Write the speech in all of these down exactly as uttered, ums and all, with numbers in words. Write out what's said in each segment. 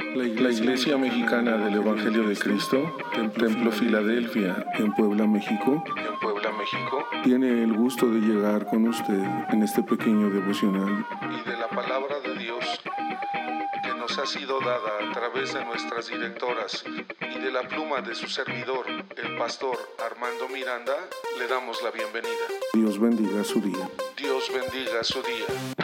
La Iglesia, la Iglesia Mexicana del Evangelio de Cristo, Templo Filadelfia, en Puebla, México, en Puebla, México, tiene el gusto de llegar con usted en este pequeño devocional y de la palabra de Dios que nos ha sido dada a través de nuestras directoras y de la pluma de su servidor, el pastor Armando Miranda. Le damos la bienvenida. Dios bendiga su día. Dios bendiga su día.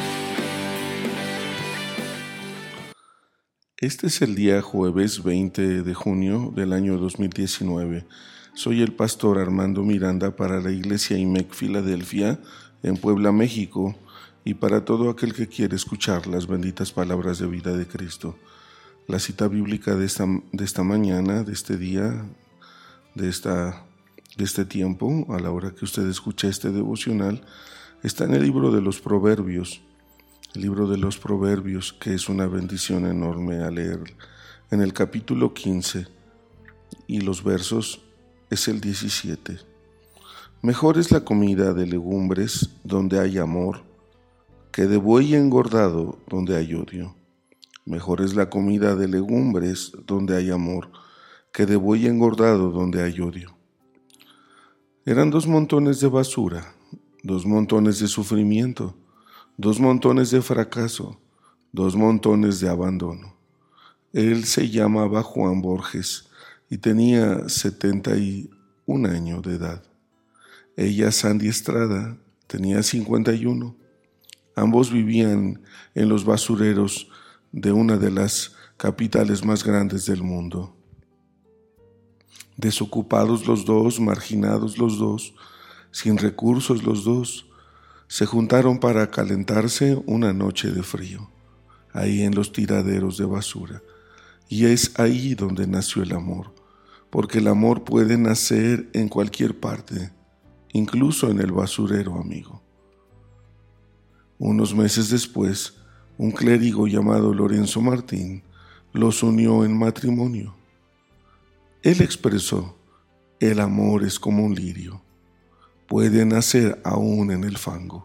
Este es el día jueves veinte de junio del año dos mil diecinueve. Soy el pastor Armando Miranda para la Iglesia I M E C Filadelfia en Puebla, México, y para todo aquel que quiere escuchar las benditas palabras de vida de Cristo. La cita bíblica de esta, de esta mañana, de este día, de, esta, de este tiempo, a la hora que usted escucha este devocional, está en el libro de los Proverbios. El libro de los Proverbios, que es una bendición enorme a leer, en el capítulo quince, y los versos es el diecisiete. Mejor es la comida de legumbres donde hay amor, que de buey engordado donde hay odio. Mejor es la comida de legumbres donde hay amor, que de buey engordado donde hay odio. Eran dos montones de basura, dos montones de sufrimiento, dos montones de fracaso, dos montones de abandono. Él se llamaba Juan Borges y tenía setenta y un años de edad. Ella, Sandy Estrada, tenía cincuenta y uno. Ambos vivían en los basureros de una de las capitales más grandes del mundo. Desocupados los dos, marginados los dos, sin recursos los dos, se juntaron para calentarse una noche de frío, ahí en los tiraderos de basura. Y es ahí donde nació el amor, porque el amor puede nacer en cualquier parte, incluso en el basurero, amigo. Unos meses después, un clérigo llamado Lorenzo Martín los unió en matrimonio. Él expresó: el amor es como un lirio, puede nacer aún en el fango.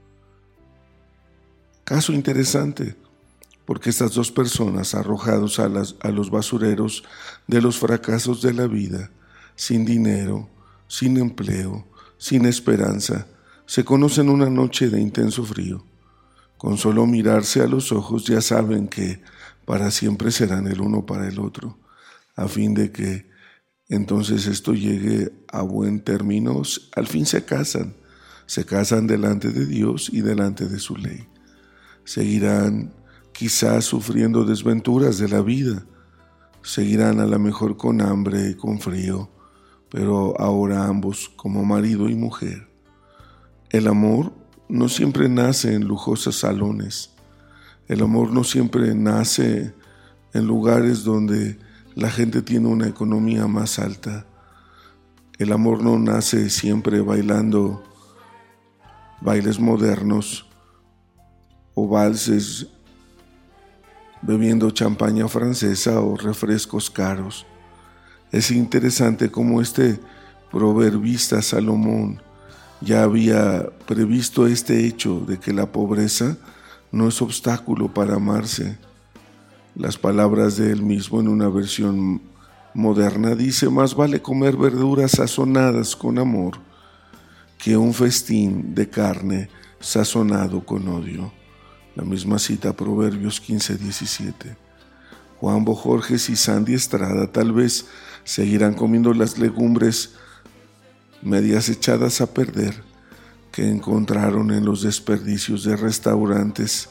Caso interesante, porque estas dos personas arrojados a, las, a los basureros de los fracasos de la vida, sin dinero, sin empleo, sin esperanza, se conocen una noche de intenso frío. Con solo mirarse a los ojos ya saben que para siempre serán el uno para el otro, a fin de que entonces esto llegue a buen término. Al fin se casan, se casan delante de Dios y delante de su ley. Seguirán quizás sufriendo desventuras de la vida, seguirán a lo mejor con hambre y con frío, pero ahora ambos como marido y mujer. El amor no siempre nace en lujosos salones, el amor no siempre nace en lugares donde la gente tiene una economía más alta. El amor no nace siempre bailando bailes modernos o valses, bebiendo champaña francesa o refrescos caros. Es interesante cómo este proverbista Salomón ya había previsto este hecho de que la pobreza no es obstáculo para amarse. Las palabras de él mismo en una versión moderna dice: más vale comer verduras sazonadas con amor que un festín de carne sazonado con odio. La misma cita, Proverbios quince diecisiete. Juan Borges y Sandy Estrada tal vez seguirán comiendo las legumbres medias echadas a perder que encontraron en los desperdicios de restaurantes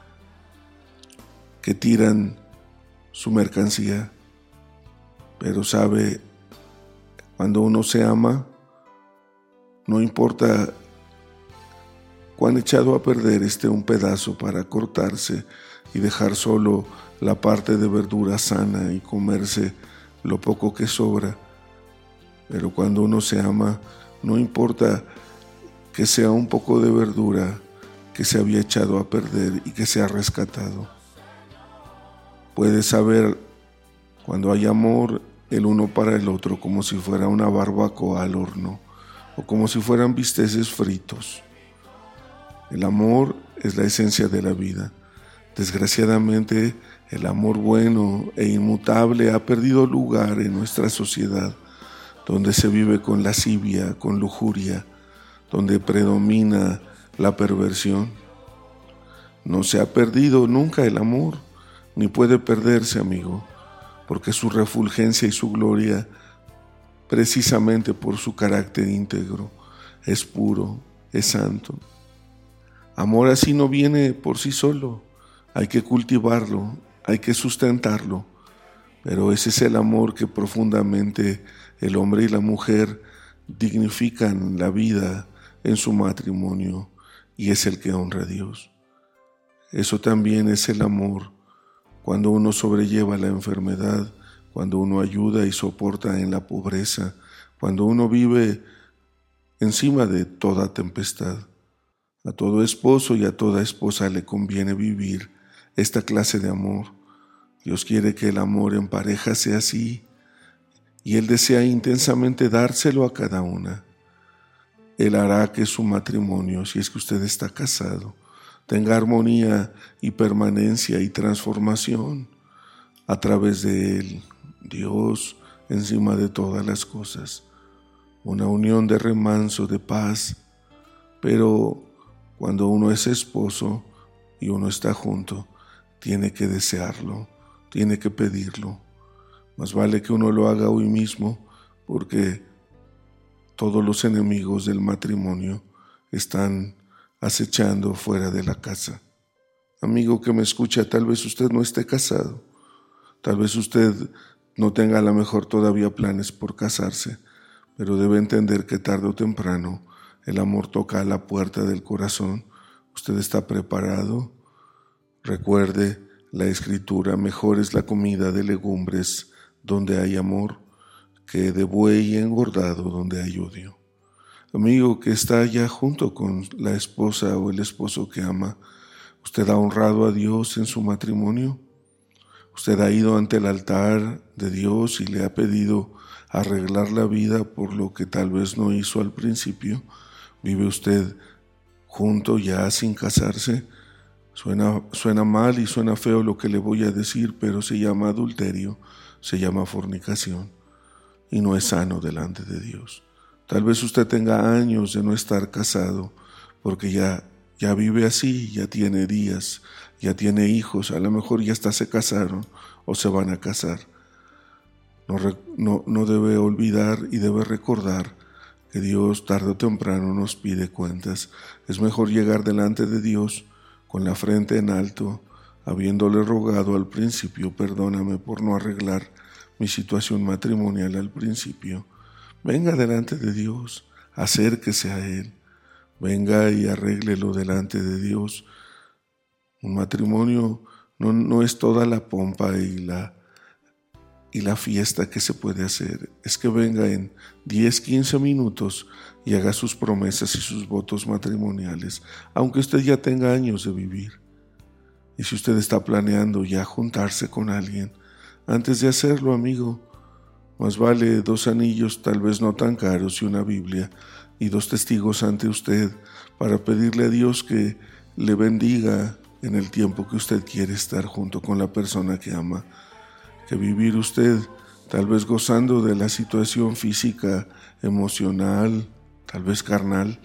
que tiran su mercancía. Pero sabe, cuando uno se ama, no importa cuán echado a perder esté un pedazo para cortarse y dejar solo la parte de verdura sana y comerse lo poco que sobra. Pero cuando uno se ama, no importa que sea un poco de verdura que se había echado a perder y que se ha rescatado. Puedes saber cuando hay amor el uno para el otro, como si fuera una barbacoa al horno o como si fueran bisteces fritos. El amor es la esencia de la vida. Desgraciadamente, el amor bueno e inmutable ha perdido lugar en nuestra sociedad, donde se vive con lascivia, con lujuria, donde predomina la perversión. No se ha perdido nunca el amor, ni puede perderse, amigo, porque su refulgencia y su gloria, precisamente por su carácter íntegro, es puro, es santo. Amor así no viene por sí solo, hay que cultivarlo, hay que sustentarlo, pero ese es el amor que profundamente el hombre y la mujer dignifican la vida en su matrimonio, y es el que honra a Dios. Eso también es el amor cuando uno sobrelleva la enfermedad, cuando uno ayuda y soporta en la pobreza, cuando uno vive encima de toda tempestad. A todo esposo y a toda esposa le conviene vivir esta clase de amor. Dios quiere que el amor en pareja sea así, y Él desea intensamente dárselo a cada una. Él hará que su matrimonio, si es que usted está casado, tenga armonía y permanencia y transformación a través de Él, Dios encima de todas las cosas. Una unión de remanso, de paz, pero cuando uno es esposo y uno está junto, tiene que desearlo, tiene que pedirlo. Más vale que uno lo haga hoy mismo, porque todos los enemigos del matrimonio están acechando fuera de la casa. Amigo que me escucha, tal vez usted no esté casado, tal vez usted no tenga a lo mejor todavía planes por casarse, pero debe entender que tarde o temprano el amor toca a la puerta del corazón. ¿Usted está preparado? Recuerde la escritura: mejor es la comida de legumbres donde hay amor que de buey engordado donde hay odio. Amigo que está ya junto con la esposa o el esposo que ama, ¿usted ha honrado a Dios en su matrimonio? ¿Usted ha ido ante el altar de Dios y le ha pedido arreglar la vida por lo que tal vez no hizo al principio? ¿Vive usted junto ya sin casarse? Suena, suena mal y suena feo lo que le voy a decir, pero se llama adulterio, se llama fornicación y no es sano delante de Dios. Tal vez usted tenga años de no estar casado porque ya, ya vive así, ya tiene días, ya tiene hijos, a lo mejor ya hasta se casaron o se van a casar. No, no, no debe olvidar y debe recordar que Dios tarde o temprano nos pide cuentas. Es mejor llegar delante de Dios con la frente en alto, habiéndole rogado al principio: perdóname por no arreglar mi situación matrimonial al principio. Venga delante de Dios, acérquese a Él, venga y arréglelo delante de Dios. Un matrimonio no, no es toda la pompa y la, y la fiesta que se puede hacer. Es que venga en diez, quince minutos y haga sus promesas y sus votos matrimoniales, aunque usted ya tenga años de vivir. Y si usted está planeando ya juntarse con alguien, antes de hacerlo, amigo, más vale dos anillos tal vez no tan caros y una Biblia y dos testigos ante usted para pedirle a Dios que le bendiga en el tiempo que usted quiere estar junto con la persona que ama, que vivir usted tal vez gozando de la situación física, emocional, tal vez carnal,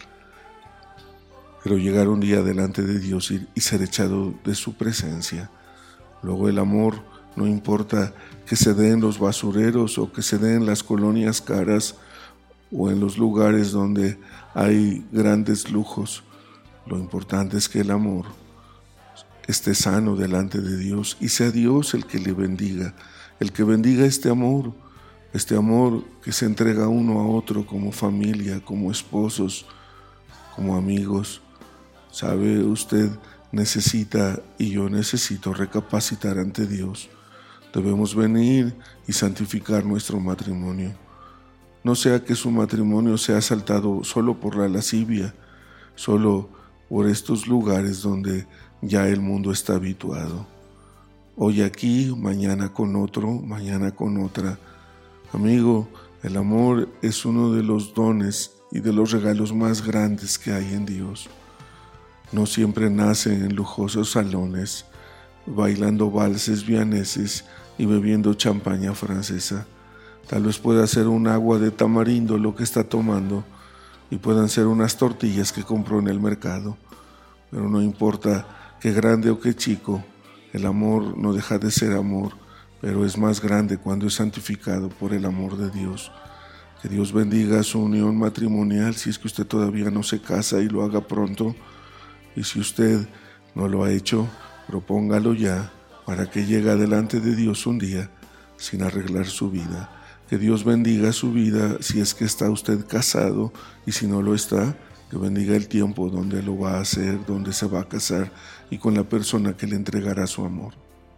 pero llegar un día delante de Dios y, y ser echado de su presencia. Luego el amor no importa que se dé en los basureros o que se dé en las colonias caras o en los lugares donde hay grandes lujos. Lo importante es que el amor esté sano delante de Dios y sea Dios el que le bendiga, el que bendiga este amor, este amor que se entrega uno a otro como familia, como esposos, como amigos. ¿Sabe? Usted necesita y yo necesito recapacitar ante Dios. Debemos venir y santificar nuestro matrimonio. No sea que su matrimonio sea asaltado solo por la lascivia, solo por estos lugares donde ya el mundo está habituado. Hoy aquí, mañana con otro, mañana con otra. Amigo, el amor es uno de los dones y de los regalos más grandes que hay en Dios. No siempre nace en lujosos salones, bailando valses vianeses y bebiendo champaña francesa. Tal vez pueda ser un agua de tamarindo lo que está tomando y puedan ser unas tortillas que compró en el mercado. Pero no importa qué grande o qué chico, el amor no deja de ser amor, pero es más grande cuando es santificado por el amor de Dios. Que Dios bendiga su unión matrimonial si es que usted todavía no se casa y lo haga pronto. Y si usted no lo ha hecho, propóngalo ya para que llegue delante de Dios un día sin arreglar su vida. Que Dios bendiga su vida si es que está usted casado, y si no lo está, que bendiga el tiempo donde lo va a hacer, donde se va a casar y con la persona que le entregará su amor.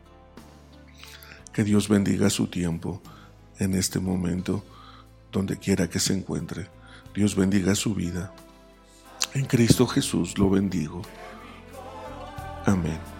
Que Dios bendiga su tiempo en este momento, donde quiera que se encuentre. Dios bendiga su vida. En Cristo Jesús lo bendigo. Amén.